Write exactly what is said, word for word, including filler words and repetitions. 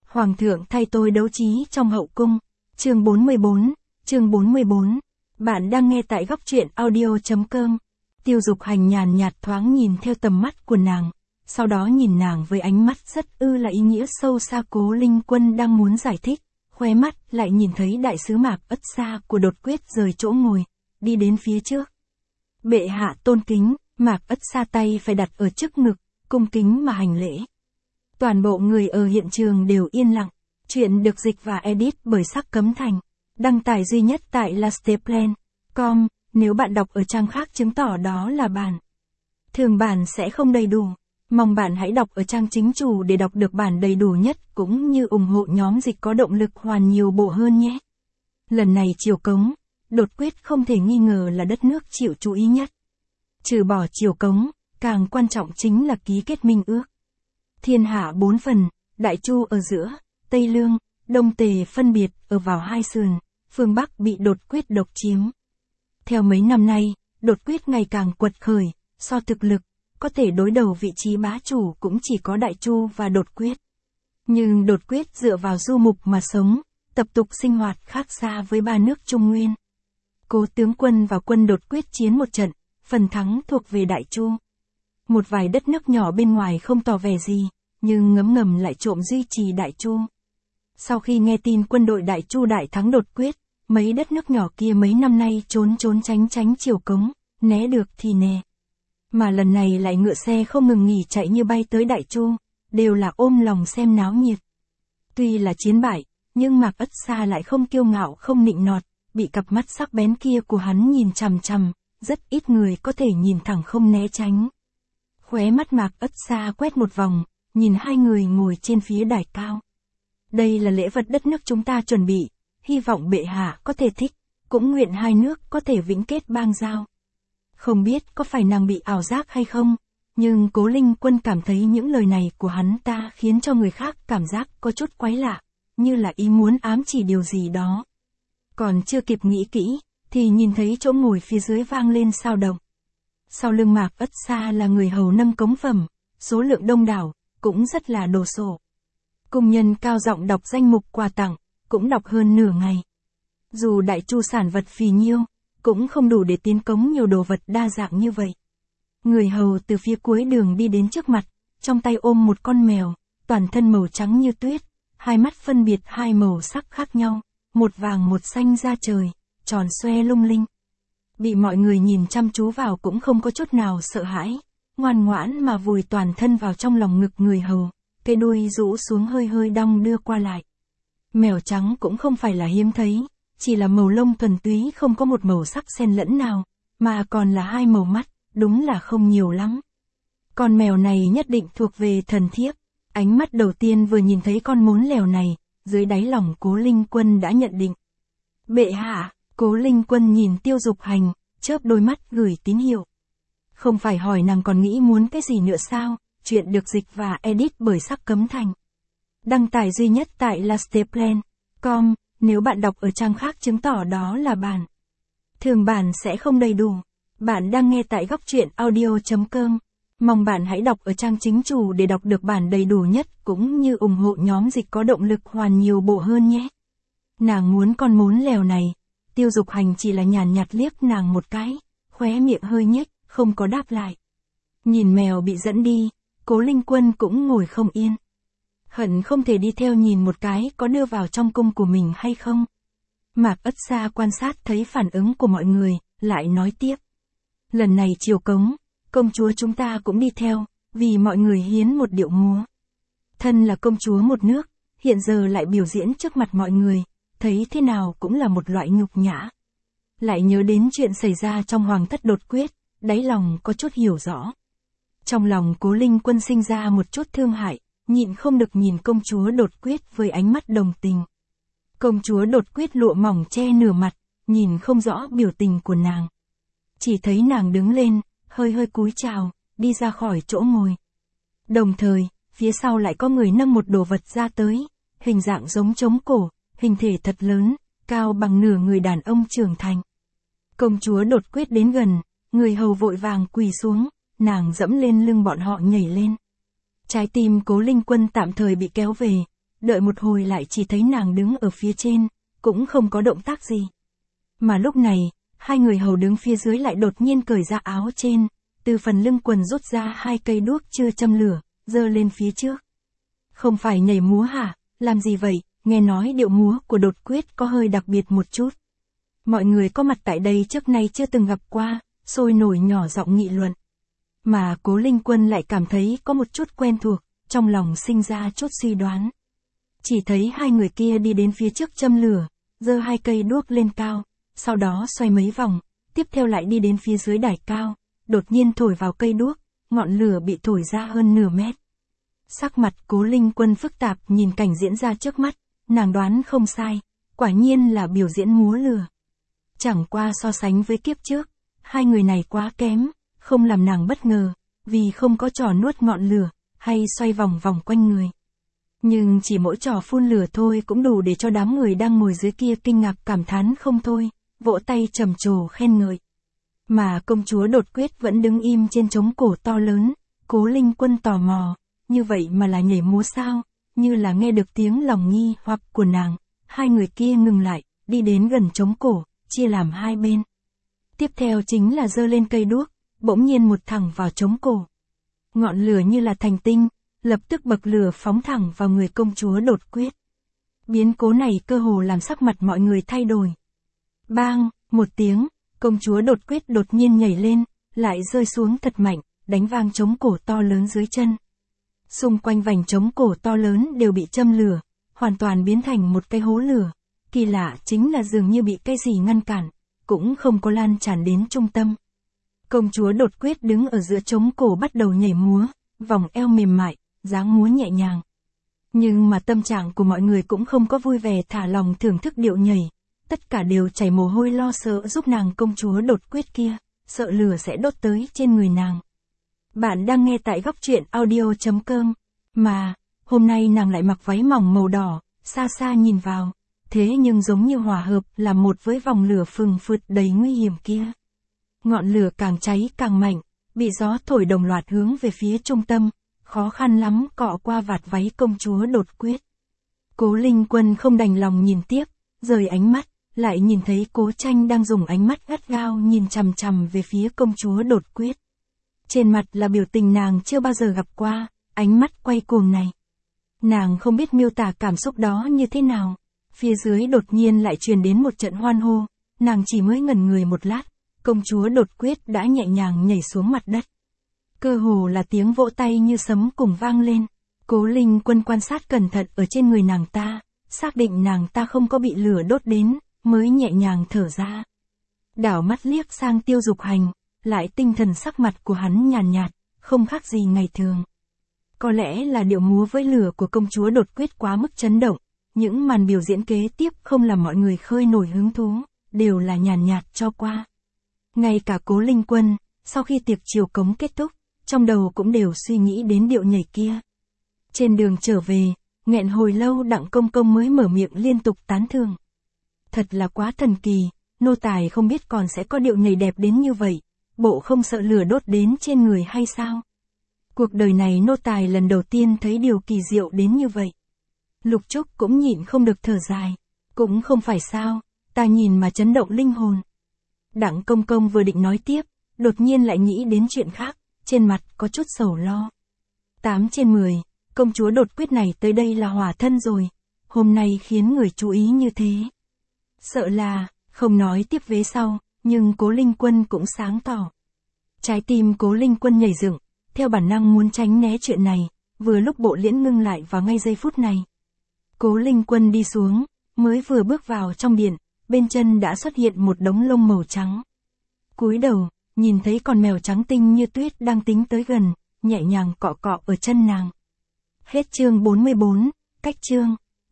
Hoàng thượng thay tôi đấu trí trong hậu cung. Chương bốn mươi bốn, chương bốn mươi bốn. Bạn đang nghe tại góc truyện audio.com. Tiêu Dục Hành nhàn nhạt thoáng nhìn theo tầm mắt của nàng, sau đó nhìn nàng với ánh mắt rất ư là ý nghĩa sâu xa. Cố Linh Quân đang muốn giải thích, khóe mắt lại nhìn thấy đại sứ Mạc Ất Xa của Đột Quyết rời chỗ ngồi, đi đến phía trước. Bệ hạ tôn kính. Mạc Ất Xa tay phải đặt ở trước ngực, cung kính mà hành lễ. Toàn bộ người ở hiện trường đều yên lặng. Chuyện được dịch và edit bởi Sắc Cấm Thành. Đăng tải duy nhất tại lasteplan chấm com. Nếu bạn đọc ở trang khác chứng tỏ đó là bản thường bản sẽ không đầy đủ. Mong bạn hãy đọc ở trang chính chủ để đọc được bản đầy đủ nhất, cũng như ủng hộ nhóm dịch có động lực hoàn nhiều bộ hơn nhé. Lần này Triều Cống, Đột Quyết không thể nghi ngờ là đất nước chịu chú ý nhất. Trừ bỏ Triều Cống, càng quan trọng chính là ký kết minh ước. Thiên hạ bốn phần, Đại Chu ở giữa, Tây Lương, Đông Tề phân biệt ở vào hai sườn, phương Bắc bị Đột Quyết độc chiếm. Theo mấy năm nay, Đột Quyết ngày càng quật khởi, so thực lực, có thể đối đầu vị trí bá chủ cũng chỉ có Đại Chu và Đột Quyết. Nhưng Đột Quyết dựa vào du mục mà sống, tập tục sinh hoạt khác xa với ba nước Trung Nguyên. Cố tướng quân và quân Đột Quyết chiến một trận, phần thắng thuộc về Đại Chu. Một vài đất nước nhỏ bên ngoài không tỏ vẻ gì, nhưng ngấm ngầm lại trộm duy trì Đại Chu. Sau khi nghe tin quân đội Đại Chu đại thắng Đột Quyết, mấy đất nước nhỏ kia mấy năm nay trốn trốn tránh tránh Triều Cống, né được thì né. Mà lần này lại ngựa xe không ngừng nghỉ chạy như bay tới Đại Chu, đều là ôm lòng xem náo nhiệt. Tuy là chiến bại, nhưng Mạc Ất Xa lại không kiêu ngạo không nịnh nọt, bị cặp mắt sắc bén kia của hắn nhìn chằm chằm, rất ít người có thể nhìn thẳng không né tránh. Khóe mắt Mạc Ất Xa quét một vòng, nhìn hai người ngồi trên phía đài cao. Đây là lễ vật đất nước chúng ta chuẩn bị, hy vọng bệ hạ có thể thích, cũng nguyện hai nước có thể vĩnh kết bang giao. Không biết có phải nàng bị ảo giác hay không, nhưng Cố Linh Quân cảm thấy những lời này của hắn ta khiến cho người khác cảm giác có chút quái lạ, như là ý muốn ám chỉ điều gì đó. Còn chưa kịp nghĩ kỹ, thì nhìn thấy chỗ ngồi phía dưới vang lên sao động. Sau lưng Mạc Ất Xa là người hầu nâng cống phẩm, số lượng đông đảo, cũng rất là đồ sộ. Cung nhân cao giọng đọc danh mục quà tặng, cũng đọc hơn nửa ngày. Dù Đại Chu sản vật phì nhiêu, cũng không đủ để tiến cống nhiều đồ vật đa dạng như vậy. Người hầu từ phía cuối đường đi đến trước mặt, trong tay ôm một con mèo, toàn thân màu trắng như tuyết, hai mắt phân biệt hai màu sắc khác nhau, một vàng một xanh da trời, tròn xoe lung linh. Bị mọi người nhìn chăm chú vào cũng không có chút nào sợ hãi, ngoan ngoãn mà vùi toàn thân vào trong lòng ngực người hầu, cái đuôi rũ xuống hơi hơi đong đưa qua lại. Mèo trắng cũng không phải là hiếm thấy, chỉ là màu lông thuần túy không có một màu sắc xen lẫn nào, mà còn là hai màu mắt, đúng là không nhiều lắm. Con mèo này nhất định thuộc về thần thiếp, ánh mắt đầu tiên vừa nhìn thấy con mốn lèo này, dưới đáy lòng Cố Linh Quân đã nhận định. Bệ hạ, Cố Linh Quân nhìn Tiêu Dục Hành, chớp đôi mắt gửi tín hiệu. Không phải hỏi nàng còn nghĩ muốn cái gì nữa sao, chuyện được dịch và edit bởi Sắc Cấm Thành. Đăng tải duy nhất tại lasteplan chấm com, nếu bạn đọc ở trang khác chứng tỏ đó là bản thường bản sẽ không đầy đủ. Bạn đang nghe tại góc truyện audio.com. Mong bạn hãy đọc ở trang chính chủ để đọc được bản đầy đủ nhất, cũng như ủng hộ nhóm dịch có động lực hoàn nhiều bộ hơn nhé. Nàng muốn con mốn lèo này. Tiêu Dục Hành chỉ là nhàn nhạt liếc nàng một cái, khóe miệng hơi nhếch, không có đáp lại. Nhìn mèo bị dẫn đi, Cố Linh Quân cũng ngồi không yên. Hận không thể đi theo nhìn một cái có đưa vào trong cung của mình hay không. Mạc Ất Xa quan sát thấy phản ứng của mọi người, lại nói tiếp. Lần này Triều Cống, công chúa chúng ta cũng đi theo, vì mọi người hiến một điệu múa. Thân là công chúa một nước, hiện giờ lại biểu diễn trước mặt mọi người, thấy thế nào cũng là một loại nhục nhã. Lại nhớ đến chuyện xảy ra trong Hoàng thất Đột Quyết, đáy lòng có chút hiểu rõ. Trong lòng Cố Linh Quân sinh ra một chút thương hại, nhịn không được nhìn công chúa Đột Quyết với ánh mắt đồng tình. Công chúa Đột Quyết lụa mỏng che nửa mặt, nhìn không rõ biểu tình của nàng. Chỉ thấy nàng đứng lên, hơi hơi cúi chào, đi ra khỏi chỗ ngồi. Đồng thời, phía sau lại có người nâng một đồ vật ra tới, hình dạng giống trống cổ, hình thể thật lớn, cao bằng nửa người đàn ông trưởng thành. Công chúa Đột Quyết đến gần, người hầu vội vàng quỳ xuống, nàng dẫm lên lưng bọn họ nhảy lên. Trái tim Cố Linh Quân tạm thời bị kéo về, đợi một hồi lại chỉ thấy nàng đứng ở phía trên, cũng không có động tác gì. Mà lúc này, hai người hầu đứng phía dưới lại đột nhiên cởi ra áo trên, từ phần lưng quần rút ra hai cây đuốc chưa châm lửa, giơ lên phía trước. Không phải nhảy múa hả, làm gì vậy, nghe nói điệu múa của Đột Quyết có hơi đặc biệt một chút. Mọi người có mặt tại đây trước nay chưa từng gặp qua, sôi nổi nhỏ giọng nghị luận. Mà Cố Linh Quân lại cảm thấy có một chút quen thuộc, trong lòng sinh ra chút suy đoán. Chỉ thấy hai người kia đi đến phía trước châm lửa, giơ hai cây đuốc lên cao, sau đó xoay mấy vòng, tiếp theo lại đi đến phía dưới đài cao, đột nhiên thổi vào cây đuốc, ngọn lửa bị thổi ra hơn nửa mét. Sắc mặt Cố Linh Quân phức tạp nhìn cảnh diễn ra trước mắt, nàng đoán không sai, quả nhiên là biểu diễn múa lửa. Chẳng qua so sánh với kiếp trước, hai người này quá kém, không làm nàng bất ngờ, vì không có trò nuốt ngọn lửa, hay xoay vòng vòng quanh người. Nhưng chỉ mỗi trò phun lửa thôi cũng đủ để cho đám người đang ngồi dưới kia kinh ngạc cảm thán không thôi, vỗ tay trầm trồ khen ngợi. Mà công chúa Đột Quyết vẫn đứng im trên trống cổ to lớn, Cố Linh Quân tò mò, như vậy mà là nhảy múa sao, như là nghe được tiếng lòng nghi hoặc của nàng, hai người kia ngừng lại, đi đến gần trống cổ, chia làm hai bên. Tiếp theo chính là giơ lên cây đuốc, bỗng nhiên một thẳng vào trống cổ. Ngọn lửa như là thành tinh, lập tức bậc lửa phóng thẳng vào người công chúa Đột Quyết. Biến cố này cơ hồ làm sắc mặt mọi người thay đổi. Bang, một tiếng, công chúa Đột Quyết đột nhiên nhảy lên, lại rơi xuống thật mạnh, đánh vang trống cổ to lớn dưới chân. Xung quanh vành trống cổ to lớn đều bị châm lửa, hoàn toàn biến thành một cái hố lửa. Kỳ lạ chính là dường như bị cái gì ngăn cản, cũng không có lan tràn đến trung tâm. Công chúa Đột Quyết đứng ở giữa trống cổ bắt đầu nhảy múa, vòng eo mềm mại, dáng múa nhẹ nhàng. Nhưng mà tâm trạng của mọi người cũng không có vui vẻ thả lòng thưởng thức điệu nhảy, tất cả đều chảy mồ hôi lo sợ giúp nàng công chúa Đột Quyết kia, sợ lửa sẽ đốt tới trên người nàng. Bạn đang nghe tại góc truyện audio chấm com, mà, hôm nay nàng lại mặc váy mỏng màu đỏ, xa xa nhìn vào, thế nhưng giống như hòa hợp là một với vòng lửa phừng phượt đầy nguy hiểm kia. Ngọn lửa càng cháy càng mạnh, bị gió thổi đồng loạt hướng về phía trung tâm, khó khăn lắm cọ qua vạt váy công chúa Đột Quyết. Cố Linh Quân không đành lòng nhìn tiếp, rời ánh mắt, lại nhìn thấy Cố Tranh đang dùng ánh mắt gắt gao nhìn chằm chằm về phía công chúa Đột Quyết. Trên mặt là biểu tình nàng chưa bao giờ gặp qua, ánh mắt quay cuồng này. Nàng không biết miêu tả cảm xúc đó như thế nào. Phía dưới đột nhiên lại truyền đến một trận hoan hô, nàng chỉ mới ngẩn người một lát, công chúa Đột Quyết đã nhẹ nhàng nhảy xuống mặt đất. Cơ hồ là tiếng vỗ tay như sấm cùng vang lên. Cố Linh Quân quan sát cẩn thận ở trên người nàng ta, xác định nàng ta không có bị lửa đốt đến, mới nhẹ nhàng thở ra. Đảo mắt liếc sang Tiêu Dục Hành, lại tinh thần sắc mặt của hắn nhàn nhạt, không khác gì ngày thường. Có lẽ là điệu múa với lửa của công chúa Đột Quyết quá mức chấn động, những màn biểu diễn kế tiếp không làm mọi người khơi nổi hứng thú, đều là nhàn nhạt cho qua. Ngay cả Cố Linh Quân, sau khi tiệc chiều cống kết thúc, trong đầu cũng đều suy nghĩ đến điệu nhảy kia. Trên đường trở về, nghẹn hồi lâu Đặng Công Công mới mở miệng liên tục tán thưởng. Thật là quá thần kỳ, nô tài không biết còn sẽ có điệu nhảy đẹp đến như vậy, bộ không sợ lửa đốt đến trên người hay sao? Cuộc đời này nô tài lần đầu tiên thấy điều kỳ diệu đến như vậy. Lục Trúc cũng nhịn không được thở dài, cũng không phải sao, ta nhìn mà chấn động linh hồn. Đặng Công Công vừa định nói tiếp, đột nhiên lại nghĩ đến chuyện khác, trên mặt có chút sầu lo. Tám trên mười, công chúa Đột Quyết này tới đây là hỏa thân rồi, hôm nay khiến người chú ý như thế. Sợ là, không nói tiếp vế sau, nhưng Cố Linh Quân cũng sáng tỏ. Trái tim Cố Linh Quân nhảy dựng, theo bản năng muốn tránh né chuyện này, vừa lúc Bộ Liễn ngưng lại vào ngay giây phút này. Cố Linh Quân đi xuống, mới vừa bước vào trong điện, bên chân đã xuất hiện một đống lông màu trắng. Cúi đầu, nhìn thấy con mèo trắng tinh như tuyết đang tính tới gần, nhẹ nhàng cọ cọ ở chân nàng. Hết chương bốn mươi bốn, cách chương.